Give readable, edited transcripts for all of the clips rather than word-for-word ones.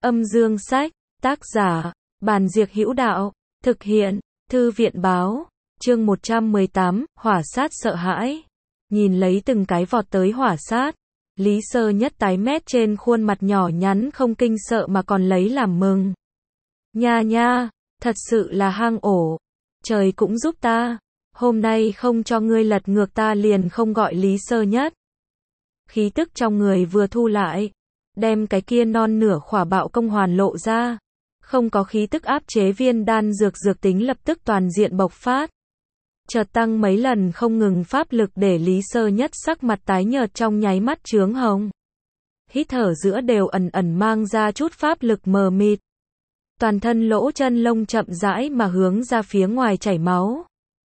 Âm dương sách, tác giả, Bàn Diệc Hữu Đạo, thực hiện, Thư viện báo, chương 118, hỏa sát sợ hãi. Nhìn lấy từng cái vọt tới hỏa sát, Lý Sơ Nhất tái mét trên khuôn mặt nhỏ nhắn không kinh sợ mà còn lấy làm mừng. Nha nha, thật sự là hang ổ, trời cũng giúp ta, hôm nay không cho ngươi lật ngược ta liền không gọi Lý Sơ Nhất. Khí tức trong người vừa thu lại, đem cái kia non nửa khỏa bạo công hoàn lộ ra, không có khí tức áp chế viên đan dược tính lập tức toàn diện bộc phát. Chợt tăng mấy lần không ngừng pháp lực để Lý Sơ Nhất sắc mặt tái nhợt trong nháy mắt chướng hồng. Hít thở giữa đều ẩn ẩn mang ra chút pháp lực mờ mịt. Toàn thân lỗ chân lông chậm rãi mà hướng ra phía ngoài chảy máu.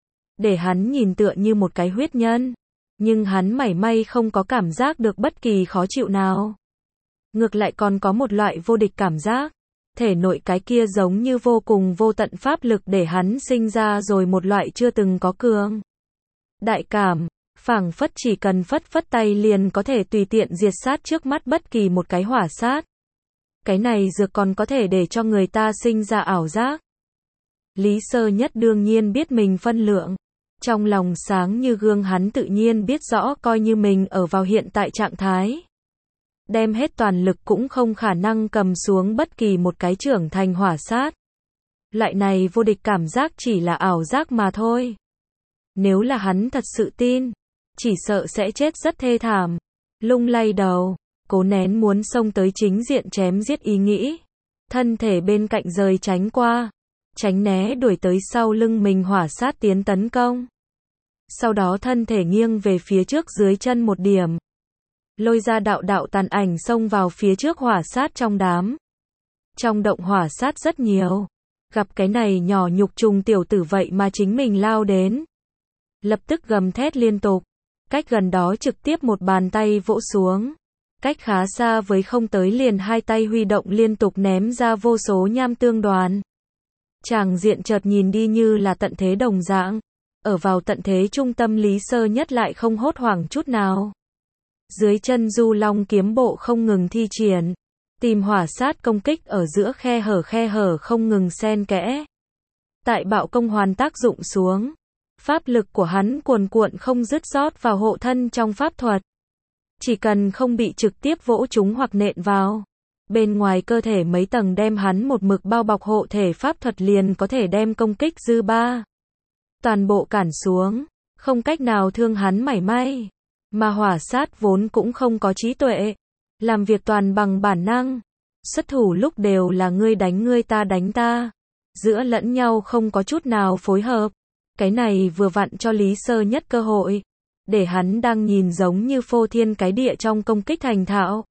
Để hắn nhìn tựa như một cái huyết nhân, nhưng hắn mảy may không có cảm giác được bất kỳ khó chịu nào. Ngược lại còn có một loại vô địch cảm giác. Thể nội cái kia giống như vô cùng vô tận pháp lực để hắn sinh ra rồi một loại chưa từng có cường đại cảm, phảng phất chỉ cần phất tay liền có thể tùy tiện diệt sát trước mắt bất kỳ một cái hỏa sát. Cái này dược còn có thể để cho người ta sinh ra ảo giác. Lý Sơ Nhất đương nhiên biết mình phân lượng, trong lòng sáng như gương hắn tự nhiên biết rõ coi như mình ở vào hiện tại trạng thái. Đem hết toàn lực cũng không khả năng cầm xuống bất kỳ một cái trưởng thành hỏa sát. Loại này vô địch cảm giác chỉ là ảo giác mà thôi. Nếu là hắn thật sự tin, chỉ sợ sẽ chết rất thê thảm. Lung lay đầu, cố nén muốn xông tới chính diện chém giết ý nghĩ. Thân thể bên cạnh rời tránh qua, tránh né đuổi tới sau lưng mình hỏa sát tiến tấn công. Sau đó thân thể nghiêng về phía trước dưới chân một điểm. Lôi ra đạo tàn ảnh xông vào phía trước hỏa sát trong đám. Trong động hỏa sát rất nhiều. Gặp cái này nhỏ nhục trùng tiểu tử vậy mà chính mình lao đến. Lập tức gầm thét liên tục. Cách gần đó trực tiếp một bàn tay vỗ xuống. Cách khá xa với không tới liền hai tay huy động liên tục ném ra vô số nham tương đoàn. Tràng diện chợt nhìn đi như là tận thế đồng dạng. Ở vào tận thế trung tâm Lý Sơ Nhất lại không hốt hoảng chút nào. Dưới chân Du Long kiếm bộ không ngừng thi triển, tìm hỏa sát công kích ở giữa khe hở không ngừng xen kẽ. Tại bạo công hoàn tác dụng xuống, pháp lực của hắn cuồn cuộn không dứt rót vào hộ thân trong pháp thuật. Chỉ cần không bị trực tiếp vỗ trúng hoặc nện vào, bên ngoài cơ thể mấy tầng đem hắn một mực bao bọc hộ thể pháp thuật liền có thể đem công kích dư ba toàn bộ cản xuống, không cách nào thương hắn mảy may. Mà hỏa sát vốn cũng không có trí tuệ, làm việc toàn bằng bản năng, xuất thủ lúc đều là ngươi đánh ngươi ta đánh ta, giữa lẫn nhau không có chút nào phối hợp. Cái này vừa vặn cho Lý Sơ Nhất cơ hội, để hắn đang nhìn giống như phô thiên cái địa trong công kích thành thạo.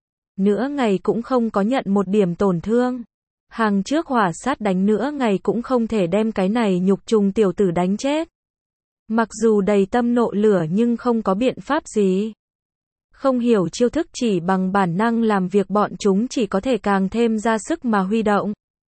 Nửa ngày cũng không có nhận một điểm tổn thương. Hàng trước hỏa sát đánh nửa ngày cũng không thể đem cái này nhục trùng tiểu tử đánh chết. Mặc dù đầy tâm nộ lửa nhưng không có biện pháp gì. Không hiểu chiêu thức chỉ bằng bản năng làm việc bọn chúng chỉ có thể càng thêm ra sức mà huy động.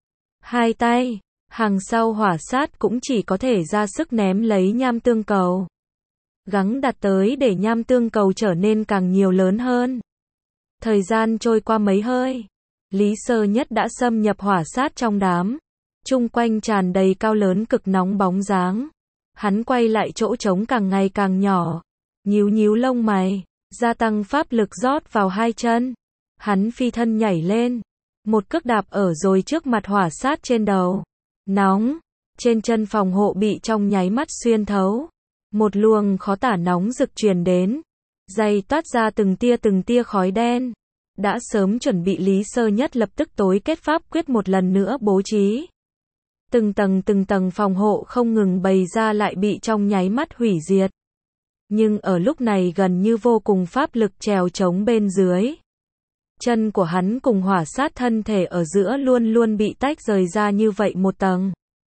Hai tay, hàng sau hỏa sát cũng chỉ có thể ra sức ném lấy nham tương cầu. Gắng đặt tới để nham tương cầu trở nên càng nhiều lớn hơn. Thời gian trôi qua mấy hơi, Lý Sơ Nhất đã xâm nhập hỏa sát trong đám. Chung quanh tràn đầy cao lớn cực nóng bóng dáng. Hắn quay lại chỗ trống càng ngày càng nhỏ, nhíu lông mày, gia tăng pháp lực rót vào hai chân. Hắn phi thân nhảy lên, một cước đạp ở rồi trước mặt hỏa sát trên đầu. Nóng, trên chân phòng hộ bị trong nháy mắt xuyên thấu. Một luồng khó tả nóng rực truyền đến, dày toát ra từng tia khói đen. Đã sớm chuẩn bị Lý Sơ Nhất lập tức tối kết pháp quyết một lần nữa bố trí. Từng tầng phòng hộ không ngừng bày ra lại bị trong nháy mắt hủy diệt. Nhưng ở lúc này gần như vô cùng pháp lực trèo trống bên dưới. Chân của hắn cùng hỏa sát thân thể ở giữa luôn bị tách rời ra như vậy một tầng.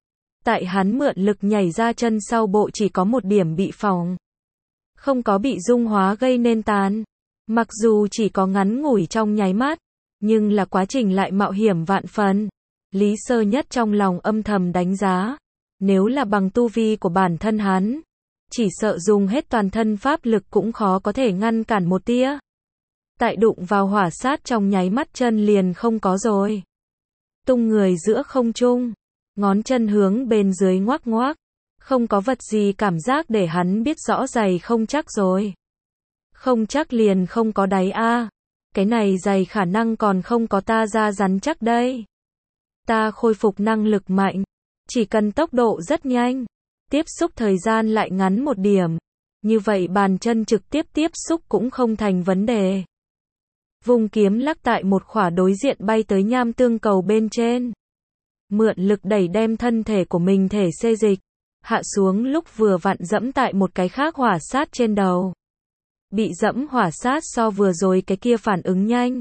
Tại hắn mượn lực nhảy ra chân sau bộ chỉ có một điểm bị phỏng. Không có bị dung hóa gây nên tàn. Mặc dù chỉ có ngắn ngủi trong nháy mắt, nhưng là quá trình lại mạo hiểm vạn phần. Lý Sơ Nhất trong lòng âm thầm đánh giá, nếu là bằng tu vi của bản thân hắn, chỉ sợ dùng hết toàn thân pháp lực cũng khó có thể ngăn cản một tia. Tại đụng vào hỏa sát trong nháy mắt chân liền không có rồi. Tung người giữa không trung, ngón chân hướng bên dưới ngoắc ngoắc, không có vật gì cảm giác để hắn biết rõ giày không chắc rồi. Không chắc liền không có đáy a. Cái này giày khả năng còn không có ta da rắn chắc đây. Ta khôi phục năng lực mạnh, chỉ cần tốc độ rất nhanh, tiếp xúc thời gian lại ngắn một điểm, như vậy bàn chân trực tiếp tiếp xúc cũng không thành vấn đề. Vung kiếm lắc tại một khỏa đối diện bay tới nham tương cầu bên trên. Mượn lực đẩy đem thân thể của mình thể xê dịch, hạ xuống lúc vừa vặn dẫm tại một cái khác hỏa sát trên đầu. Bị dẫm hỏa sát so vừa rồi cái kia phản ứng nhanh.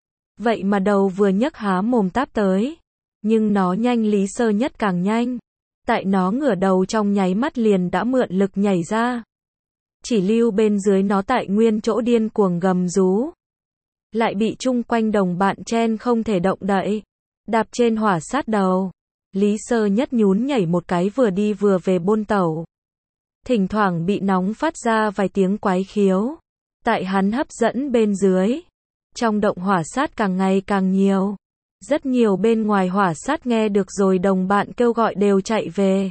Vậy mà đầu vừa nhấc há mồm táp tới. Nhưng nó nhanh Lý Sơ Nhất càng nhanh. Tại nó ngửa đầu trong nháy mắt liền đã mượn lực nhảy ra. Chỉ lưu bên dưới nó tại nguyên chỗ điên cuồng gầm rú. Lại bị chung quanh đồng bạn chen không thể động đậy. Đạp trên hỏa sát đầu. Lý Sơ Nhất nhún nhảy một cái vừa đi vừa về bôn tẩu. Thỉnh thoảng bị nóng phát ra vài tiếng quái khiếu. Tại hắn hấp dẫn bên dưới. Trong động hỏa sát càng ngày càng nhiều. Rất nhiều bên ngoài hỏa sát nghe được rồi đồng bạn kêu gọi đều chạy về.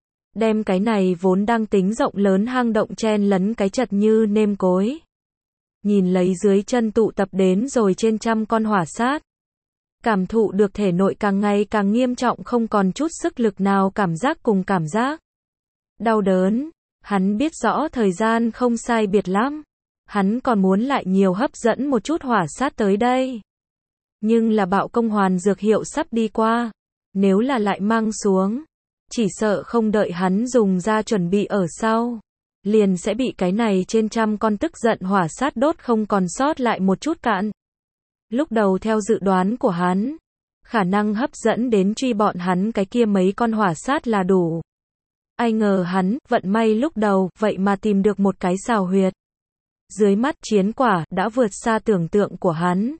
Đem cái này vốn đang tính rộng lớn hang động chen lấn cái chật như nêm cối. Nhìn lấy dưới chân tụ tập đến rồi trên trăm con hỏa sát. Cảm thụ được thể nội càng ngày càng nghiêm trọng không còn chút sức lực nào cảm giác cùng cảm giác. Đau đớn, hắn biết rõ thời gian không sai biệt lắm. Hắn còn muốn lại nhiều hấp dẫn một chút hỏa sát tới đây. Nhưng là bạo công hoàn dược hiệu sắp đi qua. Nếu là lại mang xuống, chỉ sợ không đợi hắn dùng ra chuẩn bị ở sau. Liền sẽ bị cái này trên trăm con tức giận hỏa sát đốt không còn sót lại một chút cạn. Lúc đầu theo dự đoán của hắn, khả năng hấp dẫn đến truy bọn hắn cái kia mấy con hỏa sát là đủ. Ai ngờ hắn, vận may lúc đầu, vậy mà tìm được một cái xào huyệt. Dưới mắt chiến quả, đã vượt xa tưởng tượng của hắn.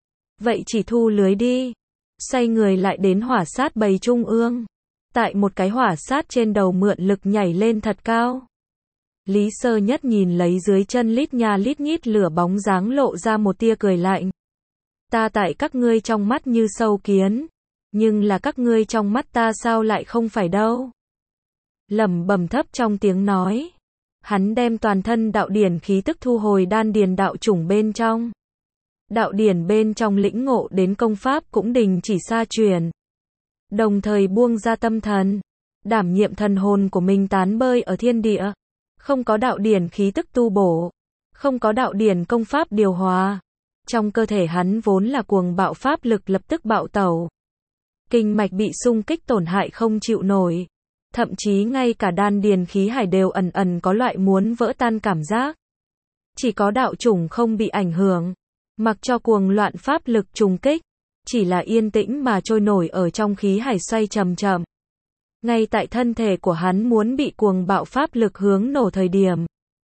Vậy chỉ thu lưới đi. Xoay người lại đến hỏa sát bầy trung ương. Tại một cái hỏa sát trên đầu mượn lực nhảy lên thật cao. Lý Sơ Nhất nhìn lấy dưới chân lít nha lít nhít lửa bóng dáng lộ ra một tia cười lạnh. Ta tại các ngươi trong mắt như sâu kiến. Nhưng là các ngươi trong mắt ta sao lại không phải đâu. Lẩm bẩm thấp trong tiếng nói. Hắn đem toàn thân đạo điển khí tức thu hồi đan điền đạo chủng bên trong. Đạo điển bên trong lĩnh ngộ đến công pháp cũng đình chỉ xa truyền. Đồng thời buông ra tâm thần. Đảm nhiệm thần hồn của mình tán bơi ở thiên địa. Không có đạo điển khí tức tu bổ. Không có đạo điển công pháp điều hòa. Trong cơ thể hắn vốn là cuồng bạo pháp lực lập tức bạo tẩu. Kinh mạch bị xung kích tổn hại không chịu nổi. Thậm chí ngay cả đan điền khí hải đều ẩn ẩn có loại muốn vỡ tan cảm giác. Chỉ có đạo chủng không bị ảnh hưởng. Mặc cho cuồng loạn pháp lực trùng kích. Chỉ là yên tĩnh mà trôi nổi ở trong khí hải xoay chậm chậm. Ngay tại thân thể của hắn muốn bị cuồng bạo pháp lực hướng nổ thời điểm.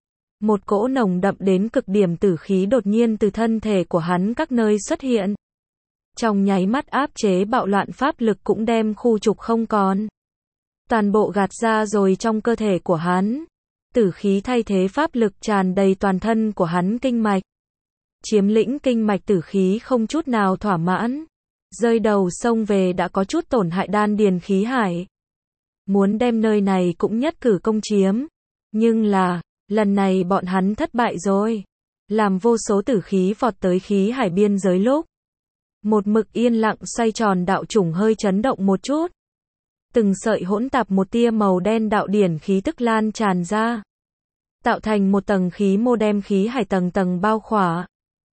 Một cỗ nồng đậm đến cực điểm tử khí đột nhiên từ thân thể của hắn các nơi xuất hiện. Trong nháy mắt áp chế bạo loạn pháp lực cũng đem khu trục không còn. Toàn bộ gạt ra rồi trong cơ thể của hắn. Tử khí thay thế pháp lực tràn đầy toàn thân của hắn kinh mạch. Chiếm lĩnh kinh mạch tử khí không chút nào thỏa mãn. Rơi đầu sông về đã có chút tổn hại đan điền khí hải. Muốn đem nơi này cũng nhất cử công chiếm. Nhưng là, lần này bọn hắn thất bại rồi. Làm vô số tử khí vọt tới khí hải biên giới lúc. Một mực yên lặng xoay tròn đạo chủng hơi chấn động một chút. Từng sợi hỗn tạp một tia màu đen đạo điển khí tức lan tràn ra. Tạo thành một tầng khí mô đem khí hải tầng tầng bao khỏa.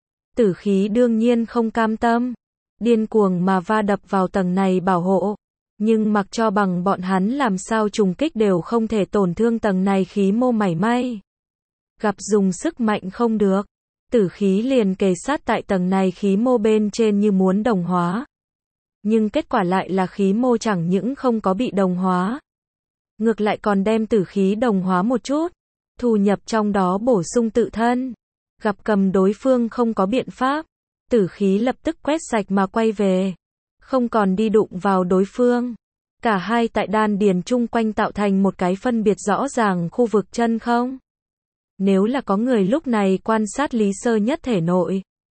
Tử khí đương nhiên không cam tâm. Điên cuồng mà va đập vào tầng này bảo hộ. Nhưng mặc cho bằng bọn hắn làm sao trùng kích đều không thể tổn thương tầng này khí mô mảy may. Gặp dùng sức mạnh không được. Tử khí liền kề sát tại tầng này khí mô bên trên như muốn đồng hóa. Nhưng kết quả lại là khí mô chẳng những không có bị đồng hóa. Ngược lại còn đem tử khí đồng hóa một chút. Thu nhập trong đó bổ sung tự thân. Gặp cầm đối phương không có biện pháp. Tử khí lập tức quét sạch mà quay về. Không còn đi đụng vào đối phương. Cả hai tại đan điền chung quanh tạo thành một cái phân biệt rõ ràng khu vực chân không. Nếu là có người lúc này quan sát Lý Sơ Nhất thể nội.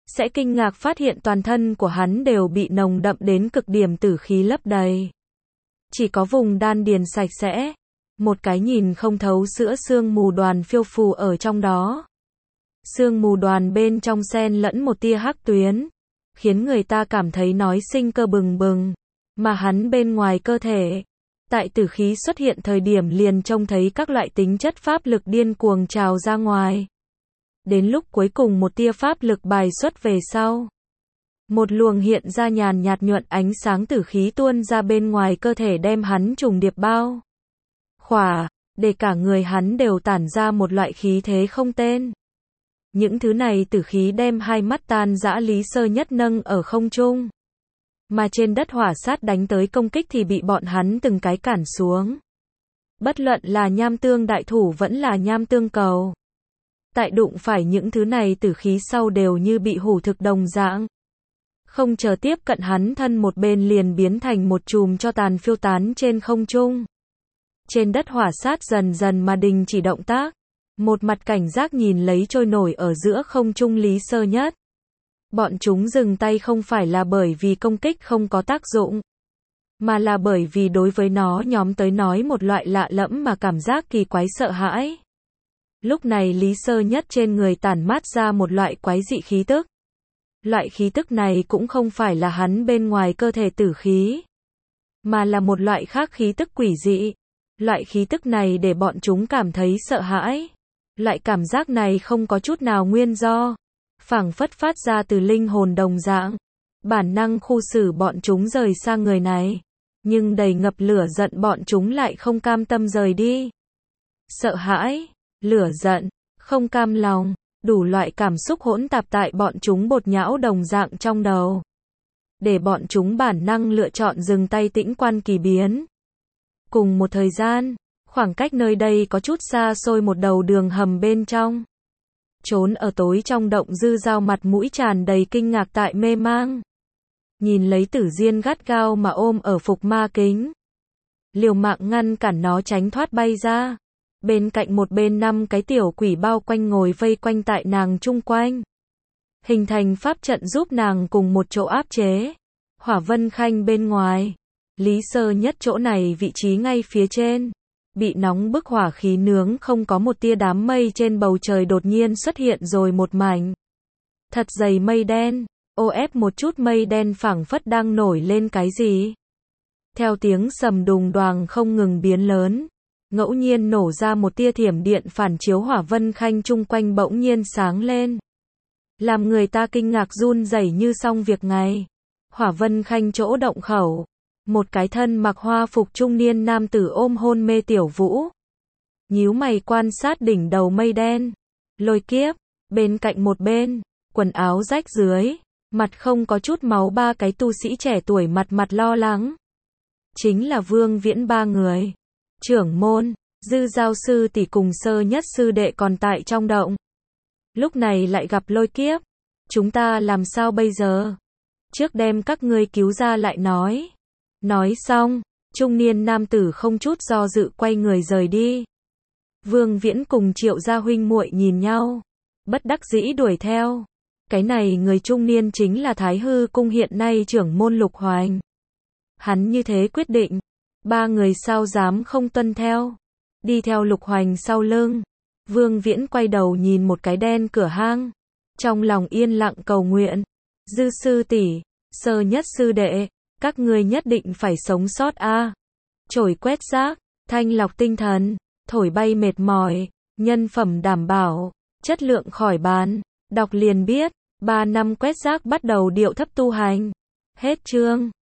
sẽ kinh ngạc phát hiện toàn thân của hắn đều bị nồng đậm đến cực điểm tử khí lấp đầy. Chỉ có vùng đan điền sạch sẽ, một cái nhìn không thấu giữa sương mù đoàn phiêu phù ở trong đó. Sương mù đoàn bên trong xen lẫn một tia hắc tuyến, khiến người ta cảm thấy nói sinh cơ bừng bừng, mà hắn bên ngoài cơ thể, tại tử khí xuất hiện thời điểm liền trông thấy các loại tính chất pháp lực điên cuồng trào ra ngoài. Đến lúc cuối cùng một tia pháp lực bài xuất về sau, một luồng hiện ra nhàn nhạt nhuận ánh sáng tử khí tuôn ra bên ngoài cơ thể đem hắn trùng điệp bao khỏa, để cả người hắn đều tản ra một loại khí thế không tên. Những thứ này tử khí đem hai mắt tan dã Lý Sơ Nhất nâng ở không trung. Mà trên đất hỏa sát đánh tới công kích thì bị bọn hắn từng cái cản xuống. Bất luận là nham tương đại thủ vẫn là nham tương cầu. Tại đụng phải những thứ này tử khí sau đều như bị hủ thực đồng dạng. Không chờ tiếp cận hắn thân một bên liền biến thành một chùm tro tàn phiêu tán trên không trung. Trên đất hỏa sát dần dần mà đình chỉ động tác. Một mặt cảnh giác nhìn lấy trôi nổi ở giữa không trung Lý Sơ Nhất. Bọn chúng dừng tay không phải là bởi vì công kích không có tác dụng, mà là bởi vì đối với nó nhóm tới nói một loại lạ lẫm mà cảm giác kỳ quái sợ hãi. Lúc này Lý Sơ Nhất trên người tản mát ra một loại quái dị khí tức. Loại khí tức này cũng không phải là hắn bên ngoài cơ thể tử khí, mà là một loại khác khí tức quỷ dị. Loại khí tức này để bọn chúng cảm thấy sợ hãi. Loại cảm giác này không có chút nào nguyên do, phảng phất phát ra từ linh hồn đồng dạng. Bản năng khu xử bọn chúng rời xa người này, nhưng đầy ngập lửa giận bọn chúng lại không cam tâm rời đi. Sợ hãi, lửa giận, không cam lòng, đủ loại cảm xúc hỗn tạp tại bọn chúng bột nhão đồng dạng trong đầu, để bọn chúng bản năng lựa chọn dừng tay tĩnh quan kỳ biến. Cùng một thời gian, khoảng cách nơi đây có chút xa xôi một đầu đường hầm bên trong. Trốn ở tối trong động Dư Dao mặt mũi tràn đầy kinh ngạc tại mê mang. Nhìn lấy Tử Diên gắt gao mà ôm ở phục ma kính. Liều mạng ngăn cản nó tránh thoát bay ra. Bên cạnh một bên 5 cái tiểu quỷ bao quanh ngồi vây quanh tại nàng chung quanh. Hình thành pháp trận giúp nàng cùng một chỗ áp chế. Hỏa Vân Khanh bên ngoài. Lý Sơ Nhất chỗ này vị trí ngay phía trên. Bị nóng bức hỏa khí nướng không có một tia đám mây trên bầu trời đột nhiên xuất hiện rồi một mảnh. Thật dày mây đen, ô ép một chút mây đen phảng phất đang nổi lên cái gì. Theo tiếng sầm đùng đoàng không ngừng biến lớn, ngẫu nhiên nổ ra một tia thiểm điện phản chiếu Hỏa Vân Khanh chung quanh bỗng nhiên sáng lên. Làm người ta kinh ngạc run rẩy như xong việc ngày. Hỏa Vân Khanh chỗ động khẩu. Một cái thân mặc hoa phục trung niên nam tử ôm hôn mê Tiểu Vũ. Nhíu mày quan sát đỉnh đầu mây đen. Lôi Kiếp, bên cạnh một bên, quần áo rách dưới, mặt không có chút máu ba cái tu sĩ trẻ tuổi mặt lo lắng. Chính là Vương Viễn ba người. Trưởng môn, Dư Dao sư tỷ cùng Sơ Nhất sư đệ còn tại trong động. Lúc này lại gặp Lôi Kiếp. Chúng ta làm sao bây giờ? Trước đem các ngươi cứu ra lại nói. Nói xong, trung niên nam tử không chút do dự quay người rời đi. Vương Viễn cùng Triệu gia huynh muội nhìn nhau, bất đắc dĩ đuổi theo. Cái này người trung niên chính là Thái Hư cung hiện nay trưởng môn Lục Hoành. Hắn như thế quyết định, ba người sao dám không tuân theo. Đi theo Lục Hoành sau lưng, Vương Viễn quay đầu nhìn một cái đen cửa hang, trong lòng yên lặng cầu nguyện. Dư sư tỷ, Sơ Nhất sư đệ, các ngươi nhất định phải sống sót a. Chổi quét rác, thanh lọc tinh thần, thổi bay mệt mỏi, nhân phẩm đảm bảo, chất lượng khỏi bán. Đọc liền biết, 3 năm quét rác bắt đầu điệu thấp tu hành. Hết chương.